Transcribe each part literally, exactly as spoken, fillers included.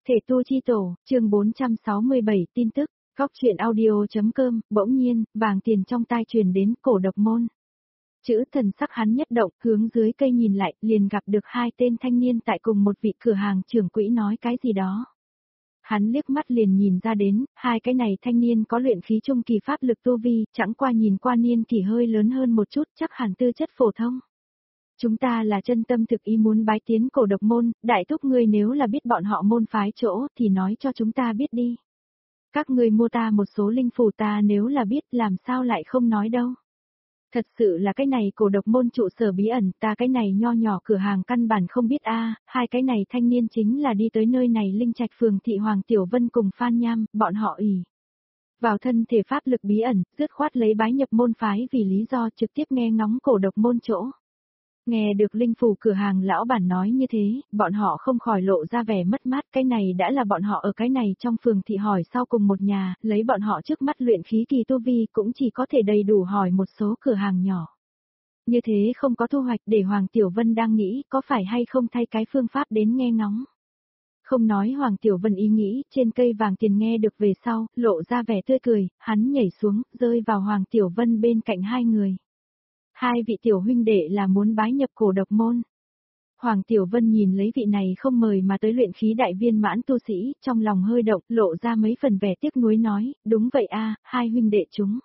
Thể tu chi tổ, chương bốn trăm sáu mươi bảy tin tức, góc truyện audio.com, bỗng nhiên, vàng tiền trong tai truyền đến cổ độc môn. Chữ thần sắc hắn nhất động, hướng dưới cây nhìn lại, liền gặp được hai tên thanh niên tại cùng một vị cửa hàng trưởng quỹ nói cái gì đó. Hắn liếc mắt liền nhìn ra đến, hai cái này thanh niên có luyện khí trung kỳ pháp lực tu vi, chẳng qua nhìn qua niên kỳ hơi lớn hơn một chút, chắc hẳn tư chất phổ thông. Chúng ta là chân tâm thực ý muốn bái tiến cổ độc môn, đại thúc ngươi nếu là biết bọn họ môn phái chỗ thì nói cho chúng ta biết đi. Các ngươi mua ta một số linh phù ta nếu là biết làm sao lại không nói đâu. Thật sự là cái này cổ độc môn trụ sở bí ẩn, ta cái này nho nhỏ cửa hàng căn bản không biết a. Hai cái này thanh niên chính là đi tới nơi này Linh Trạch phường thị Hoàng Tiểu Vân cùng Phan Nham, bọn họ ỷ vào thân thể pháp lực bí ẩn, dứt khoát lấy bái nhập môn phái vì lý do trực tiếp nghe ngóng cổ độc môn chỗ. Nghe được linh phù cửa hàng lão bản nói như thế, bọn họ không khỏi lộ ra vẻ mất mát, cái này đã là bọn họ ở cái này trong phường thị hỏi sau cùng một nhà, lấy bọn họ trước mắt luyện khí kỳ tu vi cũng chỉ có thể đầy đủ hỏi một số cửa hàng nhỏ. Như thế không có thu hoạch để Hoàng Tiểu Vân đang nghĩ có phải hay không thay cái phương pháp đến nghe ngóng. Không nói Hoàng Tiểu Vân ý nghĩ, trên cây vàng tiền nghe được về sau, lộ ra vẻ tươi cười, hắn nhảy xuống, rơi vào Hoàng Tiểu Vân bên cạnh hai người. Hai vị tiểu huynh đệ là muốn bái nhập cổ độc môn. Hoàng Tiểu Vân nhìn lấy vị này không mời mà tới luyện khí đại viên mãn tu sĩ, trong lòng hơi động, lộ ra mấy phần vẻ tiếc nuối nói, đúng vậy a, hai huynh đệ chúng.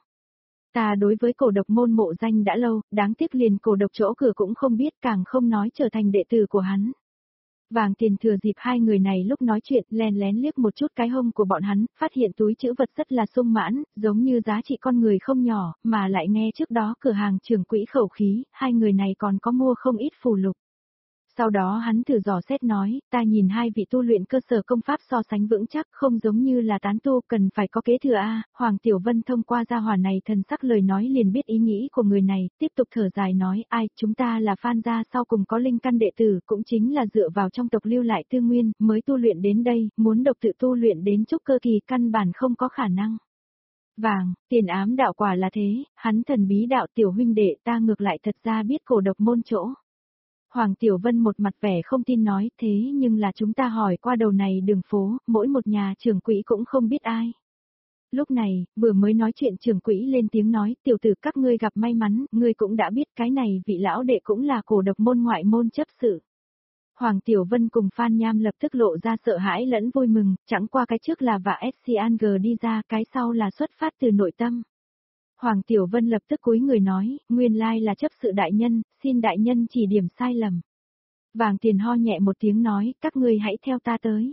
Ta đối với cổ độc môn mộ danh đã lâu, đáng tiếc liền cổ độc chỗ cửa cũng không biết, càng không nói trở thành đệ tử của hắn. Vàng tiền thừa dịp hai người này lúc nói chuyện, lén lén liếc một chút cái hông của bọn hắn, phát hiện túi trữ vật rất là sung mãn, giống như giá trị con người không nhỏ, mà lại nghe trước đó cửa hàng trưởng quỹ khẩu khí, hai người này còn có mua không ít phù lục. Sau đó hắn thử dò xét nói, ta nhìn hai vị tu luyện cơ sở công pháp so sánh vững chắc, không giống như là tán tu, cần phải có kế thừa a. Hoàng Tiểu Vân thông qua gia hỏa này thần sắc lời nói liền biết ý nghĩ của người này, tiếp tục thở dài nói, ai, chúng ta là Phan gia sau cùng có linh căn đệ tử, cũng chính là dựa vào trong tộc lưu lại tư nguyên, mới tu luyện đến đây, muốn độc tự tu luyện đến trúc cơ kỳ căn bản không có khả năng. Vàng, tiền ám đạo quả là thế, hắn thần bí đạo tiểu huynh đệ ta ngược lại thật ra biết cổ độc môn chỗ. Hoàng Tiểu Vân một mặt vẻ không tin nói, thế nhưng là chúng ta hỏi qua đầu này đường phố, mỗi một nhà trưởng quỹ cũng không biết ai. Lúc này, vừa mới nói chuyện trưởng quỹ lên tiếng nói, tiểu tử các ngươi gặp may mắn, ngươi cũng đã biết cái này vị lão đệ cũng là cổ độc môn ngoại môn chấp sự. Hoàng Tiểu Vân cùng Phan Nham lập tức lộ ra sợ hãi lẫn vui mừng, chẳng qua cái trước là và ét xê an giê đi ra, cái sau là xuất phát từ nội tâm. Hoàng Tiểu Vân lập tức cúi người nói, nguyên lai là chấp sự đại nhân, xin đại nhân chỉ điểm sai lầm. Vàng tiền ho nhẹ một tiếng nói, các ngươi hãy theo ta tới.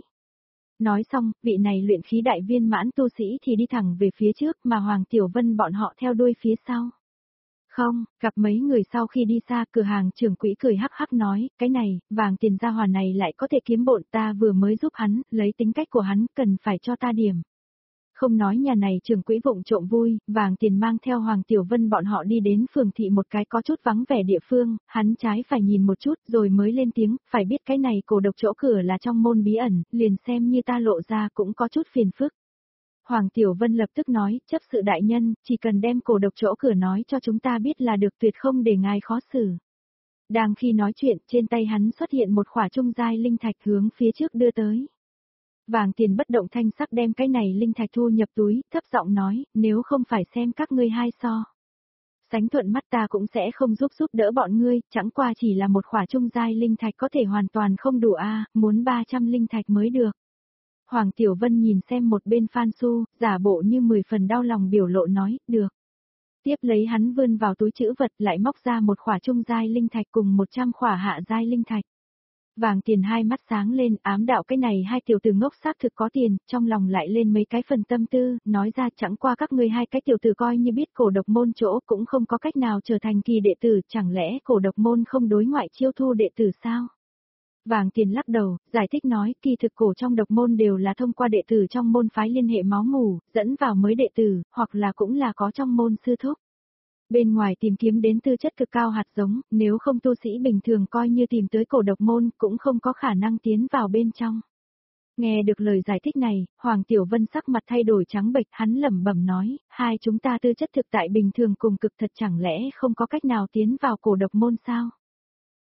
Nói xong, vị này luyện khí đại viên mãn tu sĩ thì đi thẳng về phía trước mà Hoàng Tiểu Vân bọn họ theo đuôi phía sau. Không, gặp mấy người sau khi đi xa cửa hàng trưởng quỹ cười hắc hắc nói, cái này, vàng tiền gia hòa này lại có thể kiếm bộn ta vừa mới giúp hắn, lấy tính cách của hắn, cần phải cho ta điểm. Không nói nhà này trưởng quỹ vụng trộm vui, vàng tiền mang theo Hoàng Tiểu Vân bọn họ đi đến phường thị một cái có chút vắng vẻ địa phương, hắn trái phải nhìn một chút rồi mới lên tiếng, phải biết cái này cổ độc chỗ cửa là trong môn bí ẩn, liền xem như ta lộ ra cũng có chút phiền phức. Hoàng Tiểu Vân lập tức nói, chấp sự đại nhân, chỉ cần đem cổ độc chỗ cửa nói cho chúng ta biết là được tuyệt không để ngài khó xử. Đang khi nói chuyện, trên tay hắn xuất hiện một khỏa trung giai linh thạch hướng phía trước đưa tới. Vàng tiền bất động thanh sắc đem cái này linh thạch thu nhập túi, thấp giọng nói, nếu không phải xem các ngươi hai so. Sánh thuận mắt ta cũng sẽ không giúp giúp đỡ bọn ngươi, chẳng qua chỉ là một khỏa trung giai linh thạch có thể hoàn toàn không đủ a, muốn ba trăm linh thạch mới được. Hoàng Tiểu Vân nhìn xem một bên Phan Su, giả bộ như mười phần đau lòng biểu lộ nói, được. Tiếp lấy hắn vươn vào túi trữ vật lại móc ra một khỏa trung giai linh thạch cùng một trăm khỏa hạ giai linh thạch. Vàng tiền hai mắt sáng lên, ám đạo cái này hai tiểu tử ngốc xác thực có tiền, trong lòng lại lên mấy cái phần tâm tư, nói ra chẳng qua các ngươi hai cái tiểu tử coi như biết cổ độc môn chỗ cũng không có cách nào trở thành kỳ đệ tử, chẳng lẽ cổ độc môn không đối ngoại chiêu thu đệ tử sao? Vàng tiền lắc đầu, giải thích nói, kỳ thực cổ trong độc môn đều là thông qua đệ tử trong môn phái liên hệ máu mủ, dẫn vào mới đệ tử, hoặc là cũng là có trong môn sư thúc. Bên ngoài tìm kiếm đến tư chất cực cao hạt giống, nếu không tu sĩ bình thường coi như tìm tới cổ độc môn cũng không có khả năng tiến vào bên trong. Nghe được lời giải thích này, Hoàng Tiểu Vân sắc mặt thay đổi trắng bệch, hắn lẩm bẩm nói, hai chúng ta tư chất thực tại bình thường cùng cực thật chẳng lẽ không có cách nào tiến vào cổ độc môn sao?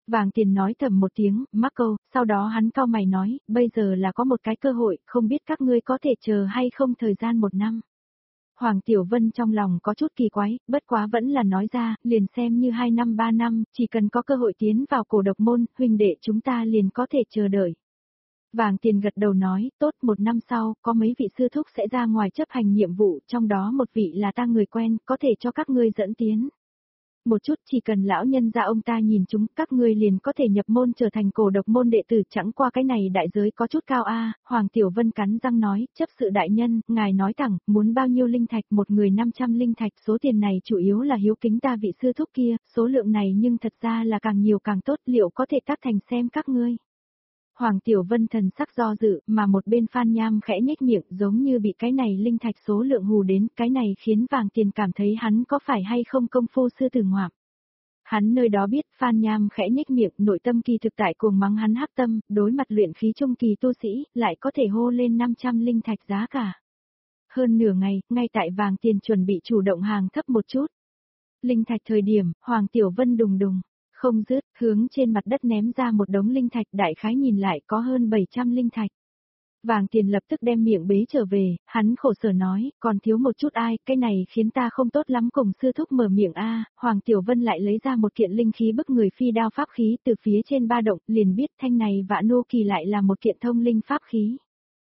Vàng Tiền nói thầm một tiếng, mắc câu, sau đó hắn cau mày nói, bây giờ là có một cái cơ hội, không biết các ngươi có thể chờ hay không thời gian một năm. Hoàng Tiểu Vân trong lòng có chút kỳ quái, bất quá vẫn là nói ra, liền xem như hai năm ba năm, chỉ cần có cơ hội tiến vào cổ độc môn, huynh đệ chúng ta liền có thể chờ đợi. Vàng Tiền gật đầu nói, tốt, một năm sau, có mấy vị sư thúc sẽ ra ngoài chấp hành nhiệm vụ, trong đó một vị là ta người quen, có thể cho các ngươi dẫn tiến. Một chút chỉ cần lão nhân gia ông ta nhìn chúng, các ngươi liền có thể nhập môn trở thành cổ độc môn đệ tử, chẳng qua cái này đại giới có chút cao a. Hoàng Tiểu Vân cắn răng nói, chấp sự đại nhân, ngài nói thẳng, muốn bao nhiêu linh thạch, một người năm trăm linh thạch, số tiền này chủ yếu là hiếu kính ta vị sư thúc kia, số lượng này nhưng thật ra là càng nhiều càng tốt, liệu có thể tác thành xem các ngươi. Hoàng Tiểu Vân thần sắc do dự, mà một bên Phan Nham khẽ nhếch miệng giống như bị cái này linh thạch số lượng hù đến, cái này khiến Vàng Tiền cảm thấy hắn có phải hay không công phu sư tử ngoạm. Hắn nơi đó biết Phan Nham khẽ nhếch miệng, nội tâm kỳ thực tại cuồng mắng hắn hắc tâm, đối mặt luyện khí trung kỳ tu sĩ, lại có thể hô lên năm trăm linh thạch giá cả. Hơn nửa ngày, ngay tại Vàng Tiền chuẩn bị chủ động hàng thấp một chút. Linh thạch thời điểm, Hoàng Tiểu Vân đùng đùng. Không dứt, hướng trên mặt đất ném ra một đống linh thạch, đại khái nhìn lại có hơn bảy trăm linh thạch. Vàng Tiền lập tức đem miệng bế trở về, hắn khổ sở nói, còn thiếu một chút ai, cái này khiến ta không tốt lắm, cùng sư thúc mở miệng a. Hoàng Tiểu Vân lại lấy ra một kiện linh khí bức người phi đao pháp khí từ phía trên ba động, liền biết thanh này Vạn Nô Kỳ lại là một kiện thông linh pháp khí.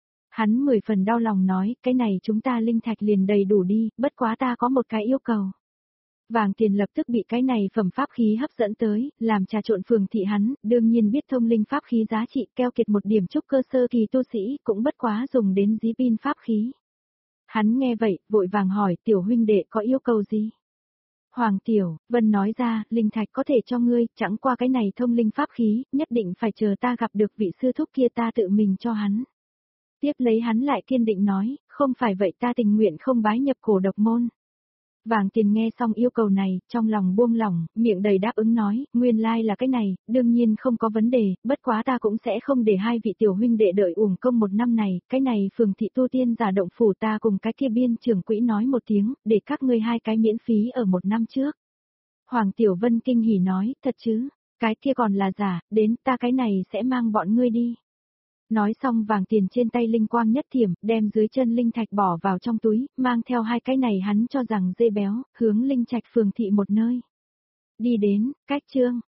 Hắn mười phần đau lòng nói, cái này chúng ta linh thạch liền đầy đủ đi, bất quá ta có một cái yêu cầu. Vàng Tiền lập tức bị cái này phẩm pháp khí hấp dẫn tới, làm trà trộn phường thị hắn, đương nhiên biết thông linh pháp khí giá trị, keo kiệt một điểm trúc cơ sơ kỳ tu sĩ, cũng bất quá dùng đến dí pin pháp khí. Hắn nghe vậy, vội vàng hỏi, tiểu huynh đệ có yêu cầu gì? Hoàng Tiểu Vân nói ra, linh thạch có thể cho ngươi, chẳng qua cái này thông linh pháp khí, nhất định phải chờ ta gặp được vị sư thúc kia ta tự mình cho hắn. Tiếp lấy hắn lại kiên định nói, không phải vậy ta tình nguyện không bái nhập cổ độc môn. Vàng Tiền nghe xong yêu cầu này, trong lòng buông lỏng, miệng đầy đáp ứng nói, nguyên lai là cái này, đương nhiên không có vấn đề, bất quá ta cũng sẽ không để hai vị tiểu huynh đệ đợi uổng công một năm này, cái này phường thị tu tiên giả động phủ ta cùng cái kia biên trưởng quỹ nói một tiếng, để các ngươi hai cái miễn phí ở một năm trước. Hoàng Tiểu Vân kinh hỉ nói, thật chứ, cái kia còn là giả, đến ta cái này sẽ mang bọn ngươi đi. Nói xong Vàng Tiền trên tay linh quang nhất thiểm, đem dưới chân linh thạch bỏ vào trong túi, mang theo hai cái này hắn cho rằng dê béo, hướng linh trạch phường thị một nơi. Đi đến, cách chương,